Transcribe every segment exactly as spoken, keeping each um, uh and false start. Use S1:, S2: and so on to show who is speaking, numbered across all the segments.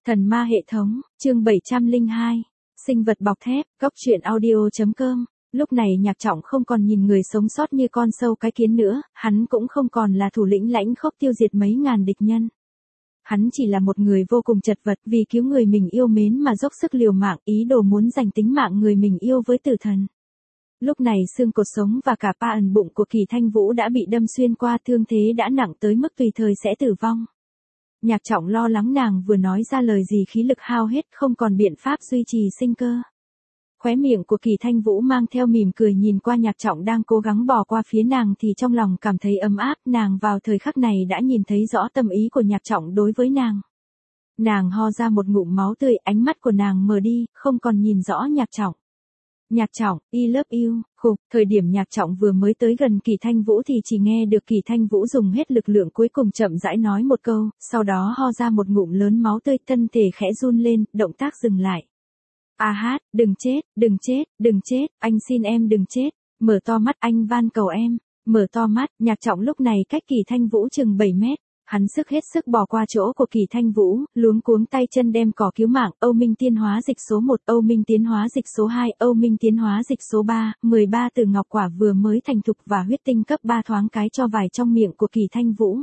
S1: Thần ma hệ thống, chương bảy trăm lẻ hai, sinh vật bọc thép, góc truyện audio.com. Lúc này Nhạc Trọng không còn nhìn người sống sót như con sâu cái kiến nữa, hắn cũng không còn là thủ lĩnh lãnh khốc tiêu diệt mấy ngàn địch nhân. Hắn chỉ là một người vô cùng chật vật vì cứu người mình yêu mến mà dốc sức liều mạng, ý đồ muốn giành tính mạng người mình yêu với tử thần. Lúc này xương cột sống và cả pa ẩn bụng của Kỳ Thanh Vũ đã bị đâm xuyên qua, thương thế đã nặng tới mức tùy thời sẽ tử vong. Nhạc Trọng lo lắng nàng vừa nói ra lời gì khí lực hao hết, không còn biện pháp duy trì sinh cơ. Khóe miệng của Kỳ Thanh Vũ mang theo mỉm cười nhìn qua Nhạc Trọng đang cố gắng bò qua phía nàng thì trong lòng cảm thấy ấm áp, nàng vào thời khắc này đã nhìn thấy rõ tâm ý của Nhạc Trọng đối với nàng. Nàng ho ra một ngụm máu tươi, ánh mắt của nàng mờ đi, không còn nhìn rõ Nhạc Trọng. Nhạc Trọng, I love you, khục, thời điểm Nhạc Trọng vừa mới tới gần Kỳ Thanh Vũ thì chỉ nghe được Kỳ Thanh Vũ dùng hết lực lượng cuối cùng chậm rãi nói một câu, sau đó ho ra một ngụm lớn máu tươi, thân thể khẽ run lên, động tác dừng lại. A hát, đừng chết, đừng chết, đừng chết, anh xin em đừng chết, mở to mắt anh van cầu em, mở to mắt, Nhạc Trọng lúc này cách Kỳ Thanh Vũ chừng bảy mét. Hắn sức hết sức bò qua chỗ của Kỳ Thanh Vũ, luống cuống tay chân đem cỏ cứu mạng, Âu Minh Tiến hóa dịch số một, Âu Minh Tiến hóa dịch số hai, Âu Minh Tiến hóa dịch số ba, mười ba từ ngọc quả vừa mới thành thục và huyết tinh cấp ba thoáng cái cho vài trong miệng của Kỳ Thanh Vũ.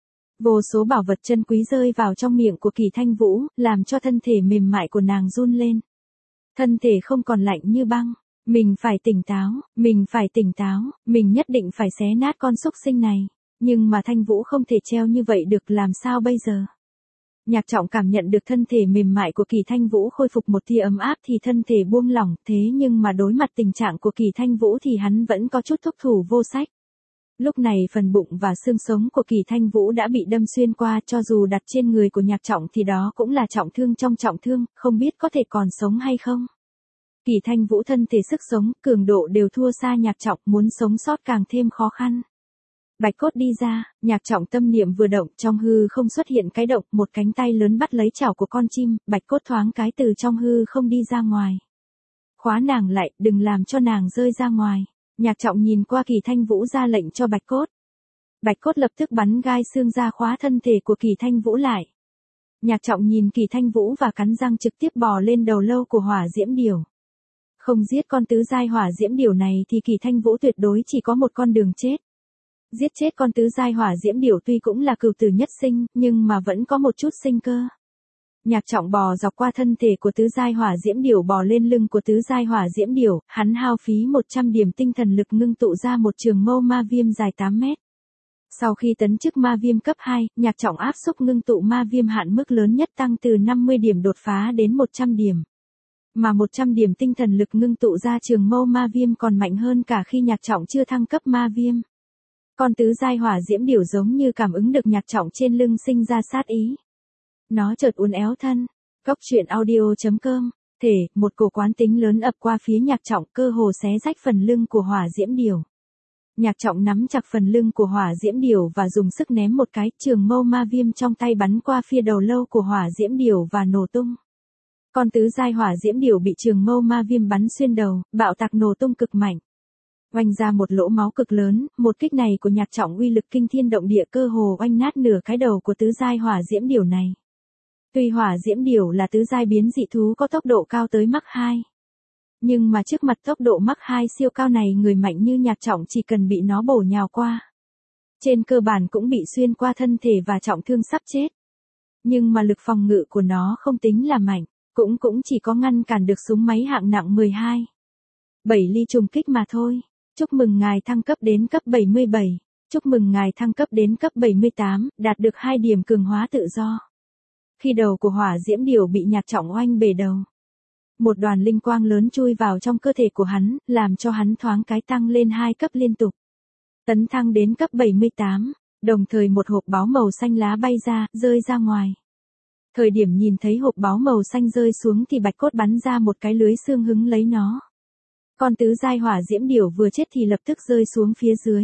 S1: Vô số bảo vật chân quý rơi vào trong miệng của Kỳ Thanh Vũ, làm cho thân thể mềm mại của nàng run lên. Thân thể không còn lạnh như băng, mình phải tỉnh táo, mình phải tỉnh táo, mình nhất định phải xé nát con súc sinh này. Nhưng mà Thanh Vũ không thể treo như vậy được, làm sao bây giờ? Nhạc Trọng cảm nhận được thân thể mềm mại của Kỳ Thanh Vũ khôi phục một tia ấm áp thì thân thể buông lỏng, thế nhưng mà đối mặt tình trạng của Kỳ Thanh Vũ thì hắn vẫn có chút thúc thủ vô sách. Lúc này phần bụng và xương sống của Kỳ Thanh Vũ đã bị đâm xuyên qua, cho dù đặt trên người của Nhạc Trọng thì đó cũng là trọng thương trong trọng thương, không biết có thể còn sống hay không. Kỳ Thanh Vũ thân thể sức sống, cường độ đều thua xa Nhạc Trọng, muốn sống sót càng thêm khó khăn. Bạch cốt đi ra, Nhạc Trọng tâm niệm vừa động, trong hư không xuất hiện cái động, một cánh tay lớn bắt lấy chảo của con chim, bạch cốt thoáng cái từ trong hư không đi ra ngoài. Khóa nàng lại, đừng làm cho nàng rơi ra ngoài. Nhạc Trọng nhìn qua Kỳ Thanh Vũ ra lệnh cho bạch cốt. Bạch cốt lập tức bắn gai xương ra khóa thân thể của Kỳ Thanh Vũ lại. Nhạc Trọng nhìn Kỳ Thanh Vũ và cắn răng trực tiếp bò lên đầu lâu của hỏa diễm điểu. Không giết con tứ giai hỏa diễm điểu này thì Kỳ Thanh Vũ tuyệt đối chỉ có một con đường chết. Giết chết con tứ giai hỏa diễm điểu tuy cũng là cừu tử nhất sinh, nhưng mà vẫn có một chút sinh cơ. Nhạc Trọng bò dọc qua thân thể của tứ giai hỏa diễm điểu bò lên lưng của tứ giai hỏa diễm điểu, hắn hao phí một trăm điểm tinh thần lực ngưng tụ ra một trường mâu ma viêm dài tám mét. Sau khi tấn chức ma viêm cấp hai, Nhạc Trọng áp xúc ngưng tụ ma viêm hạn mức lớn nhất tăng từ năm mươi điểm đột phá đến một trăm điểm. Mà một trăm điểm tinh thần lực ngưng tụ ra trường mâu ma viêm còn mạnh hơn cả khi Nhạc Trọng chưa thăng cấp ma viêm. Con tứ giai hỏa diễm điểu giống như cảm ứng được Nhạc Trọng trên lưng sinh ra sát ý. Nó chợt uốn éo thân. Góc truyện audio.com. Thể, một cổ quán tính lớn ập qua phía Nhạc Trọng, cơ hồ xé rách phần lưng của hỏa diễm điểu. Nhạc Trọng nắm chặt phần lưng của hỏa diễm điểu và dùng sức ném một cái, trường mâu ma viêm trong tay bắn qua phía đầu lâu của hỏa diễm điểu và nổ tung. Con tứ giai hỏa diễm điểu bị trường mâu ma viêm bắn xuyên đầu, bạo tạc nổ tung cực mạnh. Oanh ra một lỗ máu cực lớn, một kích này của Nhạc Trọng uy lực kinh thiên động địa, cơ hồ oanh nát nửa cái đầu của tứ giai hỏa diễm điểu này. Tuy hỏa diễm điểu là tứ giai biến dị thú có tốc độ cao tới Mach hai. Nhưng mà trước mặt tốc độ Mach hai siêu cao này, người mạnh như Nhạc Trọng chỉ cần bị nó bổ nhào qua, trên cơ bản cũng bị xuyên qua thân thể và trọng thương sắp chết. Nhưng mà lực phòng ngự của nó không tính là mạnh, cũng cũng chỉ có ngăn cản được súng máy hạng nặng mười hai. bảy ly trùng kích mà thôi. Chúc mừng ngài thăng cấp đến cấp bảy mươi bảy. Chúc mừng ngài thăng cấp đến cấp bảy mươi tám, đạt được hai điểm cường hóa tự do. Khi đầu của hỏa diễm điểu bị Nhạc Trọng oanh bể đầu, một đoàn linh quang lớn chui vào trong cơ thể của hắn, làm cho hắn thoáng cái tăng lên hai cấp liên tục. Tấn thăng đến cấp bảy mươi tám, đồng thời một hộp báo màu xanh lá bay ra, rơi ra ngoài. Thời điểm nhìn thấy hộp báo màu xanh rơi xuống thì bạch cốt bắn ra một cái lưới xương hứng lấy nó. Con tứ giai hỏa diễm điểu vừa chết thì lập tức rơi xuống phía dưới.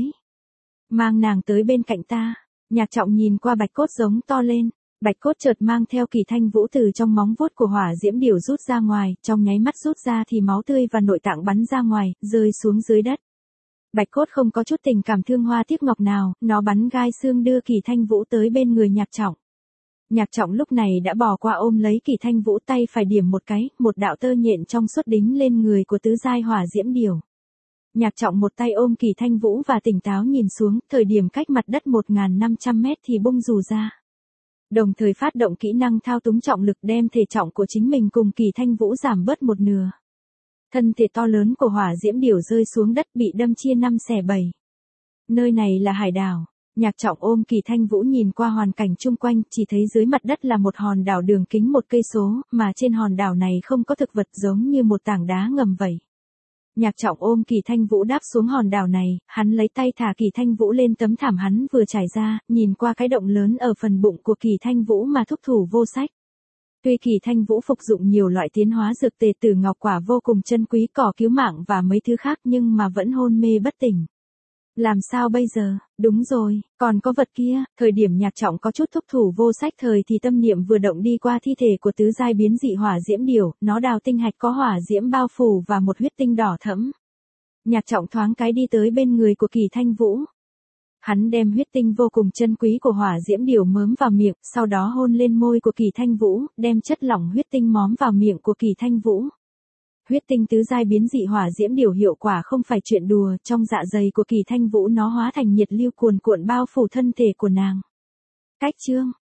S1: Mang nàng tới bên cạnh ta. Nhạc Trọng nhìn qua bạch cốt giống to lên. Bạch cốt chợt mang theo Kỳ Thanh Vũ từ trong móng vuốt của hỏa diễm điểu rút ra ngoài, trong nháy mắt rút ra thì máu tươi và nội tạng bắn ra ngoài, rơi xuống dưới đất. Bạch cốt không có chút tình cảm thương hoa tiếc ngọc nào, nó bắn gai xương đưa Kỳ Thanh Vũ tới bên người Nhạc Trọng. Nhạc Trọng lúc này đã bò qua ôm lấy Kỳ Thanh Vũ, tay phải điểm một cái, một đạo tơ nhện trong suốt đính lên người của tứ giai hỏa diễm điểu. Nhạc Trọng một tay ôm Kỳ Thanh Vũ và tỉnh táo nhìn xuống, thời điểm cách mặt đất một nghìn năm trăm mét thì bung dù ra. Đồng thời phát động kỹ năng thao túng trọng lực đem thể trọng của chính mình cùng Kỳ Thanh Vũ giảm bớt một nửa. Thân thể to lớn của hỏa diễm điểu rơi xuống đất bị đâm chia năm xẻ bảy. Nơi này là hải đảo. Nhạc Trọng ôm Kỳ Thanh Vũ nhìn qua hoàn cảnh chung quanh, chỉ thấy dưới mặt đất là một hòn đảo đường kính một cây số, mà trên hòn đảo này không có thực vật, giống như một tảng đá ngầm vậy. Nhạc Trọng ôm Kỳ Thanh Vũ đáp xuống hòn đảo này, hắn lấy tay thả Kỳ Thanh Vũ lên tấm thảm hắn vừa trải ra, nhìn qua cái động lớn ở phần bụng của Kỳ Thanh Vũ mà thúc thủ vô sách. Tuy Kỳ Thanh Vũ phục dụng nhiều loại tiến hóa dược tề tử ngọc quả vô cùng chân quý, cỏ cứu mạng và mấy thứ khác, nhưng mà vẫn hôn mê bất tỉnh. Làm sao bây giờ? Đúng rồi, còn có vật kia. Thời điểm Nhạc Trọng có chút thúc thủ vô sách thời thì tâm niệm vừa động đi qua thi thể của tứ giai biến dị hỏa diễm điểu, nó đào tinh hạch có hỏa diễm bao phủ và một huyết tinh đỏ thẫm. Nhạc Trọng thoáng cái đi tới bên người của Kỳ Thanh Vũ. Hắn đem huyết tinh vô cùng chân quý của hỏa diễm điểu mớm vào miệng, sau đó hôn lên môi của Kỳ Thanh Vũ, đem chất lỏng huyết tinh móm vào miệng của Kỳ Thanh Vũ. Huyết tinh tứ giai biến dị hỏa diễm điểu hiệu quả không phải chuyện đùa, trong dạ dày của Kỳ Thanh Vũ nó hóa thành nhiệt lưu cuồn cuộn bao phủ thân thể của nàng. Cách chương